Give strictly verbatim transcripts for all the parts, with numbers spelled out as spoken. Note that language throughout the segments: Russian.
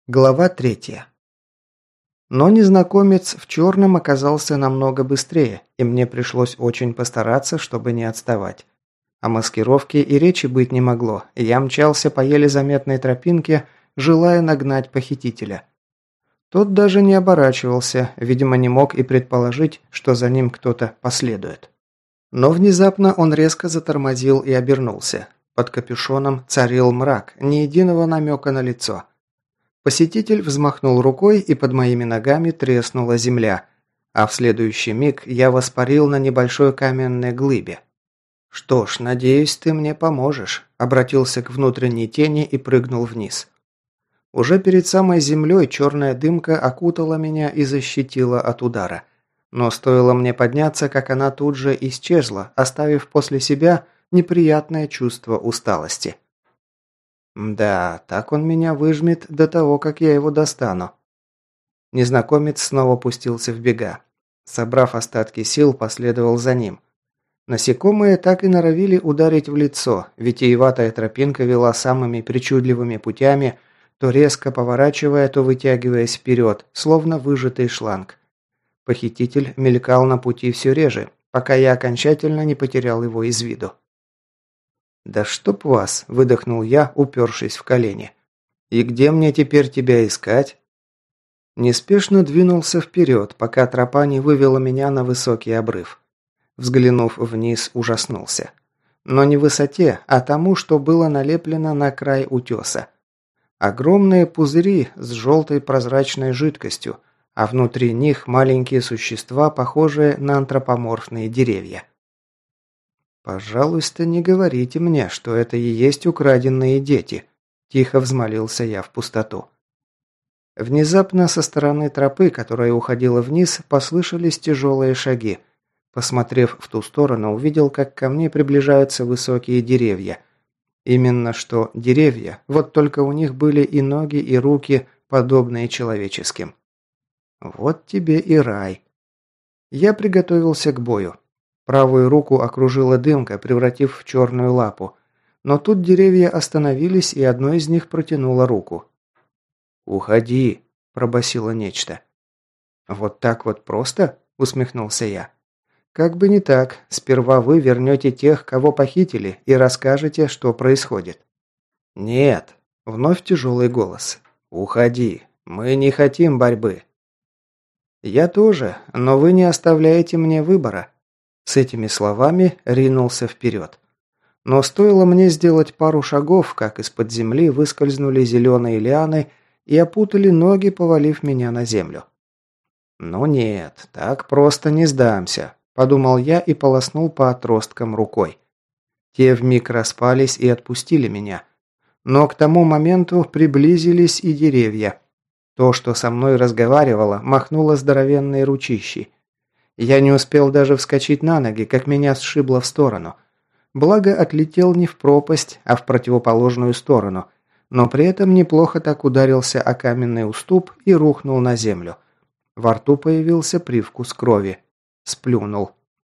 Глава третья. Но незнакомец в черном оказался намного быстрее, и мне пришлось очень постараться, чтобы не отставать. О маскировке и речи быть не могло, и я мчался по еле заметной тропинке, желая нагнать похитителя. Тот даже не оборачивался, видимо, не мог и предположить, что за ним кто-то последует. Но внезапно он резко затормозил и обернулся. Под капюшоном царил мрак, ни единого намека на лицо. Посетитель взмахнул рукой, и под моими ногами треснула земля, а в следующий миг я воспарил на небольшой каменной глыбе. «Что ж, надеюсь, ты мне поможешь», – обратился к внутренней тени и прыгнул вниз. Уже перед самой землей черная дымка окутала меня и защитила от удара. Но стоило мне подняться, как она тут же исчезла, оставив после себя неприятное чувство усталости. Да, так он меня выжмет до того, как я его достану. Незнакомец снова пустился в бега. Собрав остатки сил, последовал за ним. Насекомые так и норовили ударить в лицо, витиеватая тропинка вела самыми причудливыми путями, то резко поворачивая, то вытягиваясь вперед, словно выжатый шланг. Похититель мелькал на пути все реже, пока я окончательно не потерял его из виду. «Да чтоб вас!» – выдохнул я, упершись в колени. «И где мне теперь тебя искать?» Неспешно двинулся вперед, пока тропа не вывела меня на высокий обрыв. Взглянув вниз, ужаснулся. Но не высоте, а тому, что было налеплено на край утеса. Огромные пузыри с желтой прозрачной жидкостью, а внутри них маленькие существа, похожие на антропоморфные деревья. «Пожалуйста, не говорите мне, что это и есть украденные дети», – тихо взмолился я в пустоту. Внезапно со стороны тропы, которая уходила вниз, послышались тяжелые шаги. Посмотрев в ту сторону, увидел, как ко мне приближаются высокие деревья. Именно что деревья, вот только у них были и ноги, и руки, подобные человеческим. Вот тебе и рай. Я приготовился к бою. Правую руку окружила дымка, превратив в черную лапу. Но тут деревья остановились, и одно из них протянуло руку. «Уходи!» – пробасило нечто. «Вот так вот просто?» – усмехнулся я. «Как бы не так. Сперва вы вернете тех, кого похитили, и расскажете, что происходит». «Нет!» – вновь тяжелый голос. «Уходи! Мы не хотим борьбы!» «Я тоже, но вы не оставляете мне выбора». С этими словами ринулся вперед. Но стоило мне сделать пару шагов, как из-под земли выскользнули зеленые лианы и опутали ноги, повалив меня на землю. «Ну нет, так просто не сдамся», – подумал я и полоснул по отросткам рукой. Те вмиг распались и отпустили меня. Но к тому моменту приблизились и деревья. То, что со мной разговаривало, махнуло здоровенной ручищей. Я не успел даже вскочить на ноги, как меня сшибло в сторону. Благо, отлетел не в пропасть, а в противоположную сторону, но при этом неплохо так ударился о каменный уступ и рухнул на землю. Во рту появился привкус крови. Сплюнул.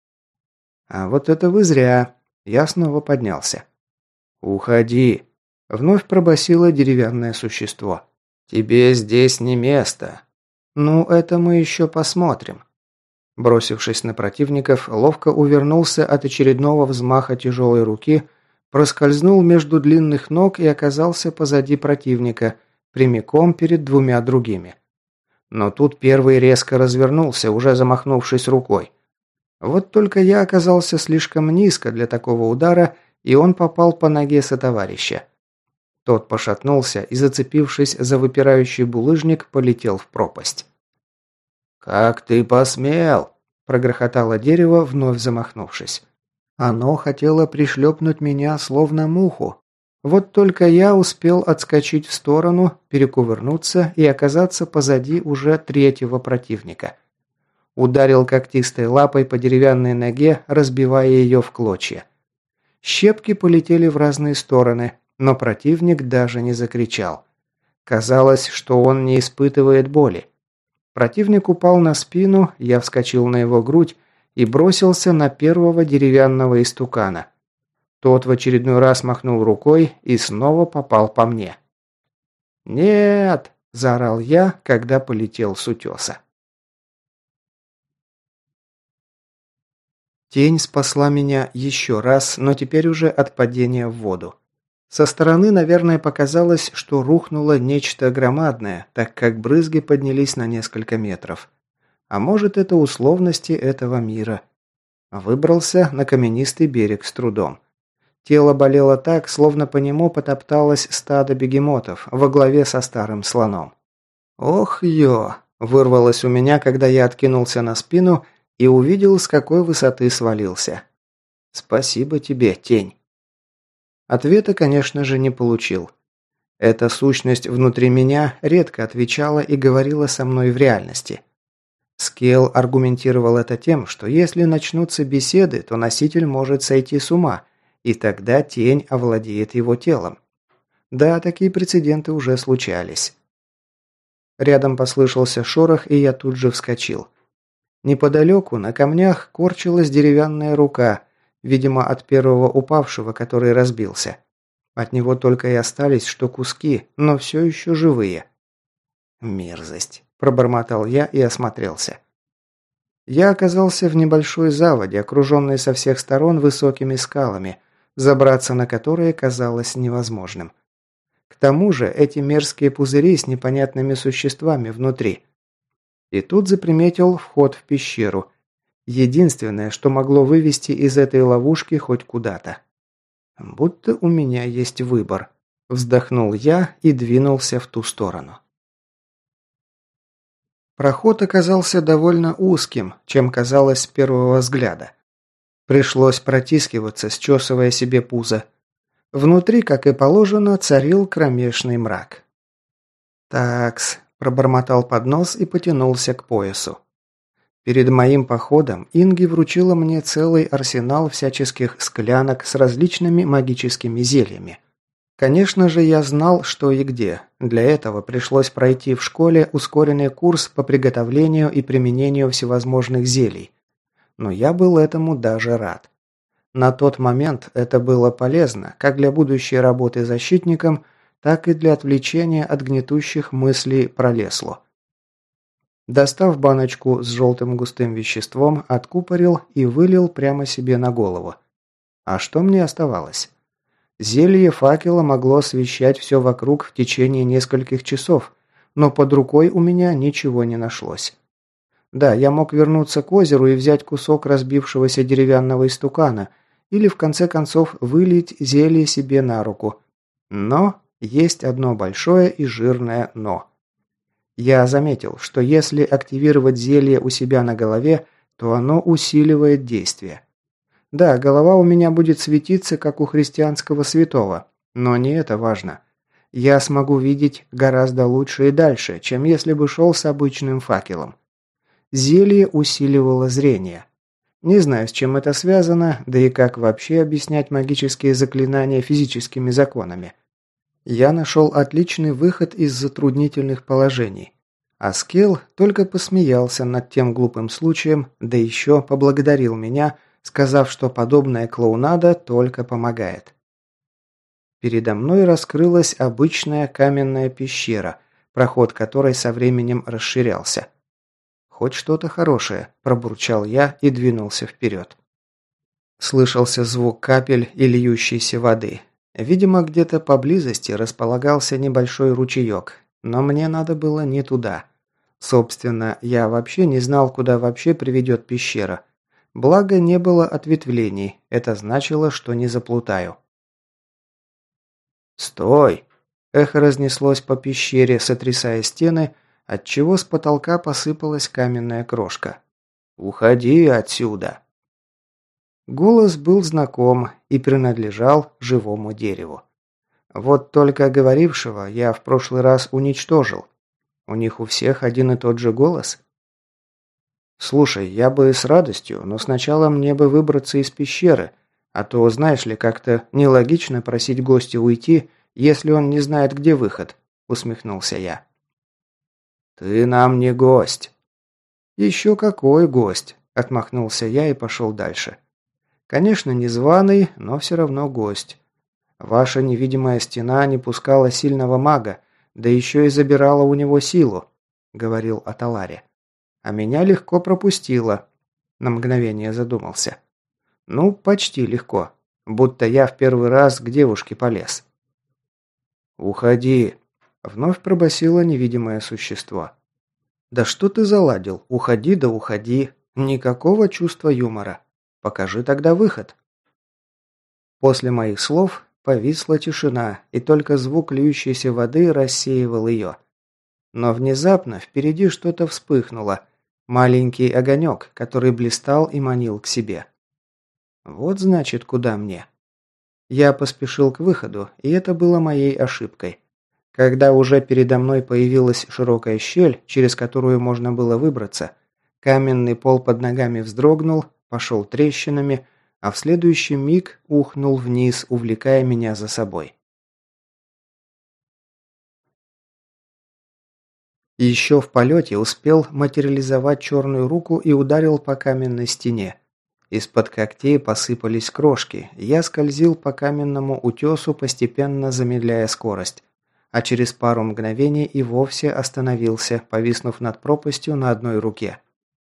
«А вот это вы зря!» Я снова поднялся. «Уходи!» Вновь пробасило деревянное существо. «Тебе здесь не место!» «Ну, это мы еще посмотрим!» Бросившись на противников, ловко увернулся от очередного взмаха тяжелой руки, проскользнул между длинных ног и оказался позади противника, прямиком перед двумя другими. Но тут первый резко развернулся, уже замахнувшись рукой. Вот только я оказался слишком низко для такого удара, и он попал по ноге сотоварища. Тот пошатнулся и, зацепившись за выпирающий булыжник, полетел в пропасть. «Как ты посмел?» – прогрохотало дерево, вновь замахнувшись. Оно хотело пришлепнуть меня, словно муху. Вот только я успел отскочить в сторону, перекувырнуться и оказаться позади уже третьего противника. Ударил когтистой лапой по деревянной ноге, разбивая ее в клочья. Щепки полетели в разные стороны, но противник даже не закричал. Казалось, что он не испытывает боли. Противник упал на спину, я вскочил на его грудь и бросился на первого деревянного истукана. Тот в очередной раз махнул рукой и снова попал по мне. «Нет!» заорал я, когда полетел с утеса. Тень спасла меня еще раз, но теперь уже от падения в воду. Со стороны, наверное, показалось, что рухнуло нечто громадное, так как брызги поднялись на несколько метров. А может, это условности этого мира. Выбрался на каменистый берег с трудом. Тело болело так, словно по нему потопталось стадо бегемотов во главе со старым слоном. «Ох, ё!» – вырвалось у меня, когда я откинулся на спину и увидел, с какой высоты свалился. «Спасибо тебе, тень». Ответа, конечно же, не получил. Эта сущность внутри меня редко отвечала и говорила со мной в реальности. Скелл аргументировал это тем, что если начнутся беседы, то носитель может сойти с ума, и тогда тень овладеет его телом. Да, такие прецеденты уже случались. Рядом послышался шорох, и я тут же вскочил. Неподалеку на камнях корчилась деревянная рука, видимо, от первого упавшего, который разбился. От него только и остались что куски, но все еще живые. «Мерзость», – пробормотал я и осмотрелся. Я оказался в небольшой заводе, окруженной со всех сторон высокими скалами, забраться на которые казалось невозможным. К тому же эти мерзкие пузыри с непонятными существами внутри. И тут заприметил вход в пещеру. Единственное, что могло вывести из этой ловушки хоть куда-то. Будто у меня есть выбор. Вздохнул я и двинулся в ту сторону. Проход оказался довольно узким, чем казалось с первого взгляда. Пришлось протискиваться, счесывая себе пузо. Внутри, как и положено, царил кромешный мрак. «Такс», – пробормотал под нос и потянулся к поясу. Перед моим походом Инги вручила мне целый арсенал всяческих склянок с различными магическими зельями. Конечно же, я знал, что и где. Для этого пришлось пройти в школе ускоренный курс по приготовлению и применению всевозможных зелий. Но я был этому даже рад. На тот момент это было полезно, как для будущей работы защитником, так и для отвлечения от гнетущих мыслей про Лесло. Достав баночку с желтым густым веществом, откупорил и вылил прямо себе на голову. А что мне оставалось? Зелье факела могло освещать все вокруг в течение нескольких часов, но под рукой у меня ничего не нашлось. Да, я мог вернуться к озеру и взять кусок разбившегося деревянного истукана, или в конце концов вылить зелье себе на руку. Но есть одно большое и жирное «но». Я заметил, что если активировать зелье у себя на голове, то оно усиливает действие. Да, голова у меня будет светиться, как у христианского святого, но не это важно. Я смогу видеть гораздо лучше и дальше, чем если бы шел с обычным факелом. Зелье усиливало зрение. Не знаю, с чем это связано, да и как вообще объяснять магические заклинания физическими законами. Я нашел отличный выход из затруднительных положений. А Скелл только посмеялся над тем глупым случаем, да еще поблагодарил меня, сказав, что подобная клоунада только помогает. Передо мной раскрылась обычная каменная пещера, проход которой со временем расширялся. «Хоть что-то хорошее», – пробурчал я и двинулся вперед. Слышался звук капель и льющейся воды. Видимо, где-то поблизости располагался небольшой ручеек, но мне надо было не туда. Собственно, я вообще не знал, куда вообще приведет пещера. Благо, не было ответвлений, это значило, что не заплутаю. «Стой!» – эхо разнеслось по пещере, сотрясая стены, отчего с потолка посыпалась каменная крошка. «Уходи отсюда!» Голос был знаком и принадлежал живому дереву. Вот только говорившего я в прошлый раз уничтожил. У них у всех один и тот же голос? «Слушай, я бы с радостью, но сначала мне бы выбраться из пещеры, а то, знаешь ли, как-то нелогично просить гостя уйти, если он не знает, где выход», – усмехнулся я. «Ты нам не гость». «Еще какой гость», – отмахнулся я и пошел дальше. «Конечно, не званый, но все равно гость. Ваша невидимая стена не пускала сильного мага, да еще и забирала у него силу», — говорил Аталаре. «А меня легко пропустила». На мгновение задумался. «Ну, почти легко. Будто я в первый раз к девушке полез». «Уходи», — вновь пробасило невидимое существо. «Да что ты заладил? Уходи да уходи. Никакого чувства юмора. Покажи тогда выход». После моих слов повисла тишина, и только звук льющейся воды рассеивал ее. Но внезапно впереди что-то вспыхнуло. Маленький огонек, который блистал и манил к себе. Вот значит, куда мне. Я поспешил к выходу, и это было моей ошибкой. Когда уже передо мной появилась широкая щель, через которую можно было выбраться, каменный пол под ногами вздрогнул, пошел трещинами, а в следующий миг ухнул вниз, увлекая меня за собой. Еще в полете успел материализовать черную руку и ударил по каменной стене. Из-под когтей посыпались крошки, я скользил по каменному утесу, постепенно замедляя скорость, а через пару мгновений и вовсе остановился, повиснув над пропастью на одной руке.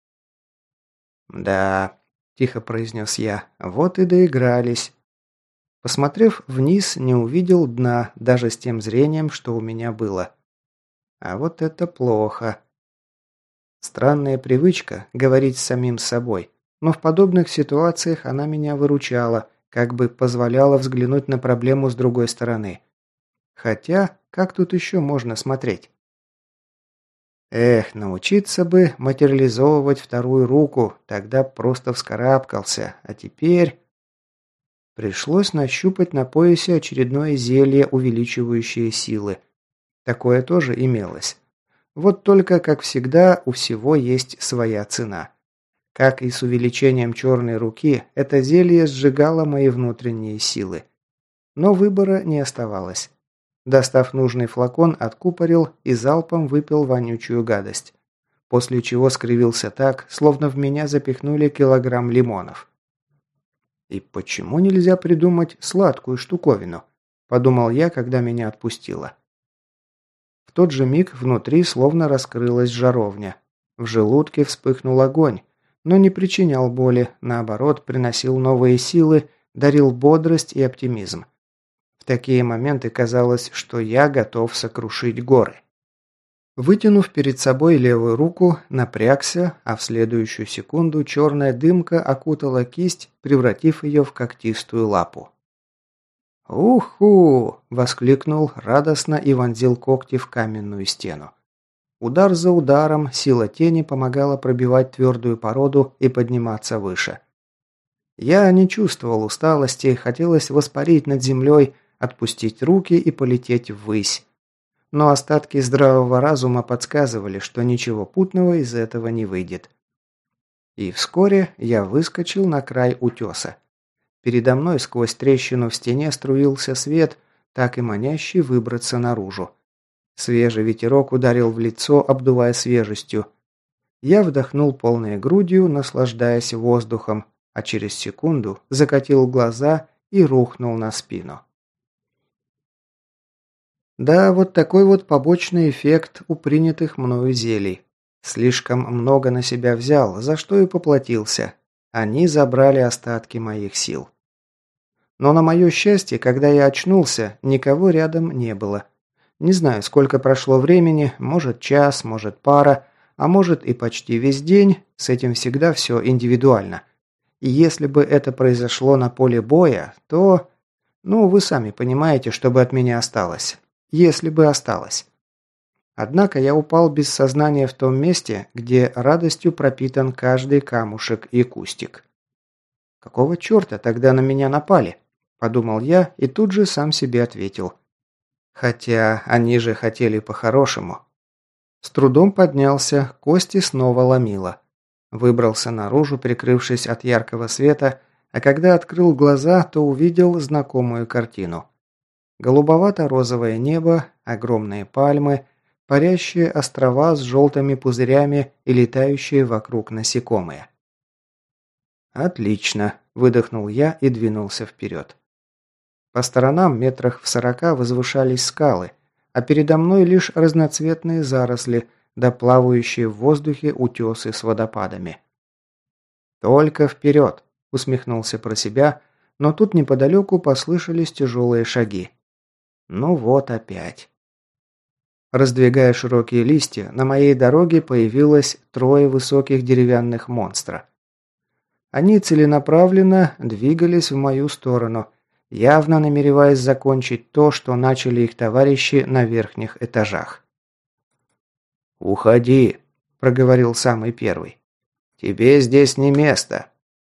«Да», – тихо произнес я, – «вот и доигрались». Посмотрев вниз, не увидел дна, даже с тем зрением, что у меня было. А вот это плохо. Странная привычка говорить с самим собой, но в подобных ситуациях она меня выручала, как бы позволяла взглянуть на проблему с другой стороны. Хотя, как тут еще можно смотреть? Эх, научиться бы материализовывать вторую руку, тогда просто вскарабкался, а теперь... Пришлось нащупать на поясе очередное зелье, увеличивающее силы. Такое тоже имелось. Вот только, как всегда, у всего есть своя цена. Как и с увеличением черной руки, это зелье сжигало мои внутренние силы. Но выбора не оставалось. Достав нужный флакон, откупорил и залпом выпил вонючую гадость. После чего скривился так, словно в меня запихнули килограмм лимонов. «И почему нельзя придумать сладкую штуковину?» – подумал я, когда меня отпустило. В тот же миг внутри словно раскрылась жаровня. В желудке вспыхнул огонь, но не причинял боли, наоборот, приносил новые силы, дарил бодрость и оптимизм. В такие моменты казалось, что я готов сокрушить горы. Вытянув перед собой левую руку, напрягся, а в следующую секунду черная дымка окутала кисть, превратив ее в когтистую лапу. «Уху!» – воскликнул радостно и вонзил когти в каменную стену. Удар за ударом сила тени помогала пробивать твердую породу и подниматься выше. Я не чувствовал усталости, хотелось воспарить над землей, отпустить руки и полететь ввысь. Но остатки здравого разума подсказывали, что ничего путного из этого не выйдет. И вскоре я выскочил на край утеса. Передо мной сквозь трещину в стене струился свет, так и манящий выбраться наружу. Свежий ветерок ударил в лицо, обдувая свежестью. Я вдохнул полной грудью, наслаждаясь воздухом, а через секунду закатил глаза и рухнул на спину. Да, вот такой вот побочный эффект у принятых мною зелий. Слишком много на себя взял, за что и поплатился. Они забрали остатки моих сил. Но на мое счастье, когда я очнулся, никого рядом не было. Не знаю, сколько прошло времени, может час, может пара, а может и почти весь день, с этим всегда все индивидуально. И если бы это произошло на поле боя, то... Ну, вы сами понимаете, что бы от меня осталось. Если бы осталось. Однако я упал без сознания в том месте, где радостью пропитан каждый камушек и кустик. Какого черта тогда на меня напали? Подумал я и тут же сам себе ответил. Хотя они же хотели по-хорошему. С трудом поднялся, кости снова ломило. Выбрался наружу, прикрывшись от яркого света, а когда открыл глаза, то увидел знакомую картину. Голубовато-розовое небо, огромные пальмы, парящие острова с желтыми пузырями и летающие вокруг насекомые. «Отлично», – выдохнул я и двинулся вперед. По сторонам метрах в сорока возвышались скалы, а передо мной лишь разноцветные заросли, да плавающие в воздухе утесы с водопадами. «Только вперед!» – усмехнулся про себя, но тут неподалеку послышались тяжелые шаги. «Ну вот опять». Раздвигая широкие листья, на моей дороге появилось трое высоких деревянных монстра. Они целенаправленно двигались в мою сторону, явно намереваясь закончить то, что начали их товарищи на верхних этажах. «Уходи», – проговорил самый первый. «Тебе здесь не место».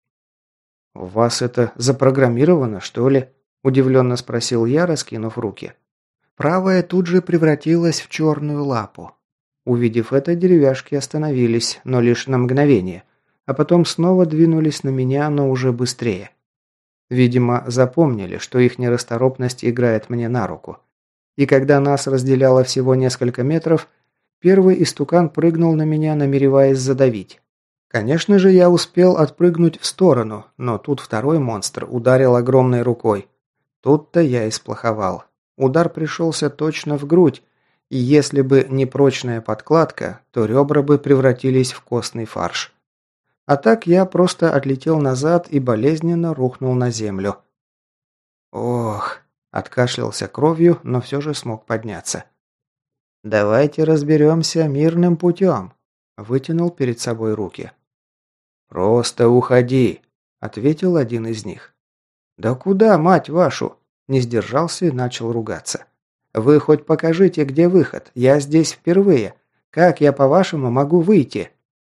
«У вас это запрограммировано, что ли?» – удивленно спросил я, раскинув руки. Правая тут же превратилась в черную лапу. Увидев это, деревяшки остановились, но лишь на мгновение, а потом снова двинулись на меня, но уже быстрее. Видимо, запомнили, что их нерасторопность играет мне на руку. И когда нас разделяло всего несколько метров, первый истукан прыгнул на меня, намереваясь задавить. Конечно же, я успел отпрыгнуть в сторону, но тут второй монстр ударил огромной рукой. Тут-то я и сплоховал. Удар пришелся точно в грудь, и если бы не прочная подкладка, то ребра бы превратились в костный фарш. А так я просто отлетел назад и болезненно рухнул на землю. Ох, откашлялся кровью, но все же смог подняться. «Давайте разберемся мирным путем», – вытянул перед собой руки. «Просто уходи», – ответил один из них. «Да куда, мать вашу?» – не сдержался и начал ругаться. «Вы хоть покажите, где выход, я здесь впервые. Как я, по-вашему, могу выйти?»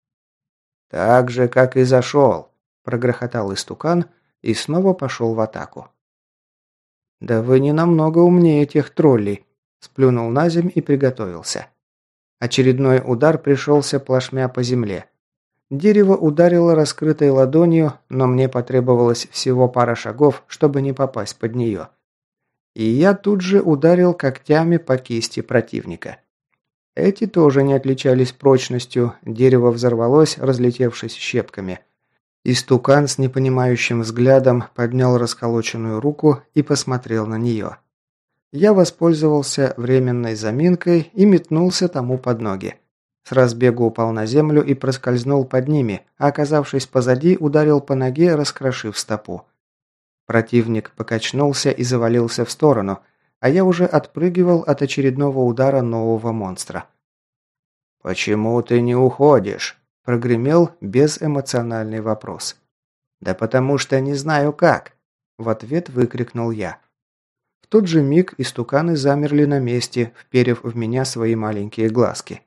«Так же, как и зашел», – прогрохотал истукан и снова пошел в атаку. «Да вы не намного умнее тех троллей», – сплюнул на земь и приготовился. Очередной удар пришелся плашмя по земле. Дерево ударило раскрытой ладонью, но мне потребовалось всего пара шагов, чтобы не попасть под нее. И я тут же ударил когтями по кисти противника. Эти тоже не отличались прочностью, дерево взорвалось, разлетевшись щепками. Истукан с непонимающим взглядом поднял расколоченную руку и посмотрел на нее. Я воспользовался временной заминкой и метнулся тому под ноги. С разбегу упал на землю и проскользнул под ними, а оказавшись позади, ударил по ноге, раскрошив стопу. Противник покачнулся и завалился в сторону, а я уже отпрыгивал от очередного удара нового монстра. «Почему ты не уходишь?» – прогремел безэмоциональный вопрос. «Да потому что не знаю как», – в ответ выкрикнул я. В тот же миг истуканы замерли на месте, вперев в меня свои маленькие глазки.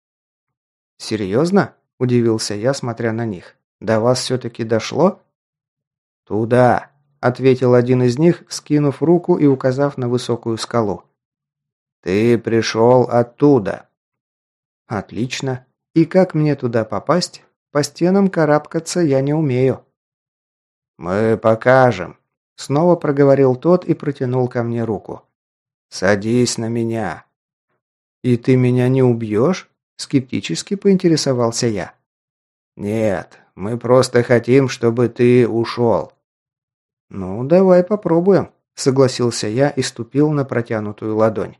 «Серьезно?» – удивился я, смотря на них. «До вас все-таки дошло?» «Туда!» – ответил один из них, скинув руку и указав на высокую скалу. «Ты пришел оттуда!» «Отлично. И как мне туда попасть? По стенам карабкаться я не умею». «Мы покажем!» – снова проговорил тот и протянул ко мне руку. «Садись на меня!» «И ты меня не убьешь?» – скептически поинтересовался я. «Нет, мы просто хотим, чтобы ты ушел». «Ну, давай попробуем», – согласился я и ступил на протянутую ладонь.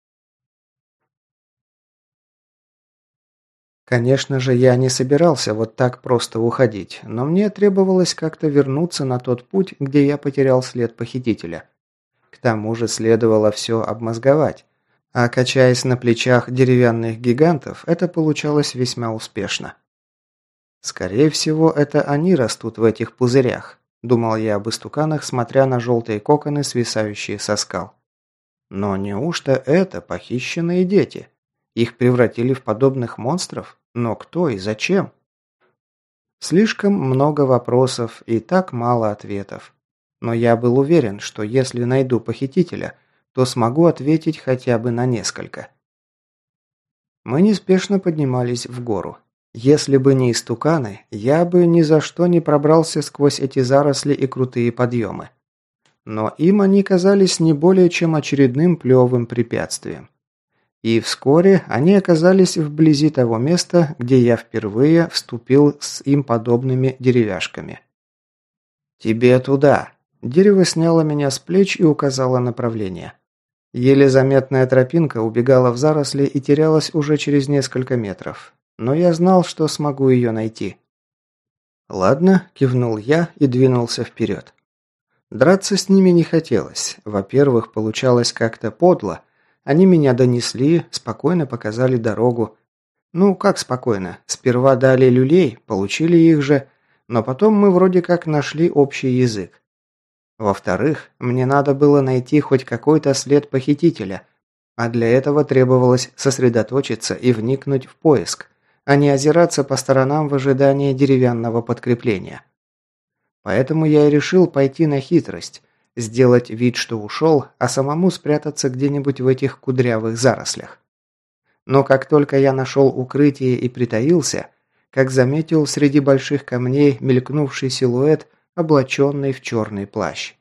Конечно же, я не собирался вот так просто уходить, но мне требовалось как-то вернуться на тот путь, где я потерял след похитителя. К тому же следовало все обмозговать, а качаясь на плечах деревянных гигантов, это получалось весьма успешно. «Скорее всего, это они растут в этих пузырях», – думал я об истуканах, смотря на желтые коконы, свисающие со скал. «Но неужто это похищенные дети? Их превратили в подобных монстров? Но кто и зачем?» Слишком много вопросов и так мало ответов. Но я был уверен, что если найду похитителя, то смогу ответить хотя бы на несколько. Мы неспешно поднимались в гору. Если бы не истуканы, я бы ни за что не пробрался сквозь эти заросли и крутые подъемы. Но им они казались не более чем очередным плевым препятствием. И вскоре они оказались вблизи того места, где я впервые вступил с им подобными деревяшками. «Тебе туда!» Дерево сняло меня с плеч и указало направление. Еле заметная тропинка убегала в заросли и терялась уже через несколько метров. Но я знал, что смогу ее найти. «Ладно», – кивнул я и двинулся вперед. Драться с ними не хотелось. Во-первых, получалось как-то подло. Они меня донесли, спокойно показали дорогу. Ну, как спокойно? Сперва дали люлей, получили их же, но потом мы вроде как нашли общий язык. Во-вторых, мне надо было найти хоть какой-то след похитителя, а для этого требовалось сосредоточиться и вникнуть в поиск, а не озираться по сторонам в ожидании деревянного подкрепления. Поэтому я и решил пойти на хитрость, сделать вид, что ушел, а самому спрятаться где-нибудь в этих кудрявых зарослях. Но как только я нашел укрытие и притаился, как заметил среди больших камней мелькнувший силуэт, облаченный в черный плащ.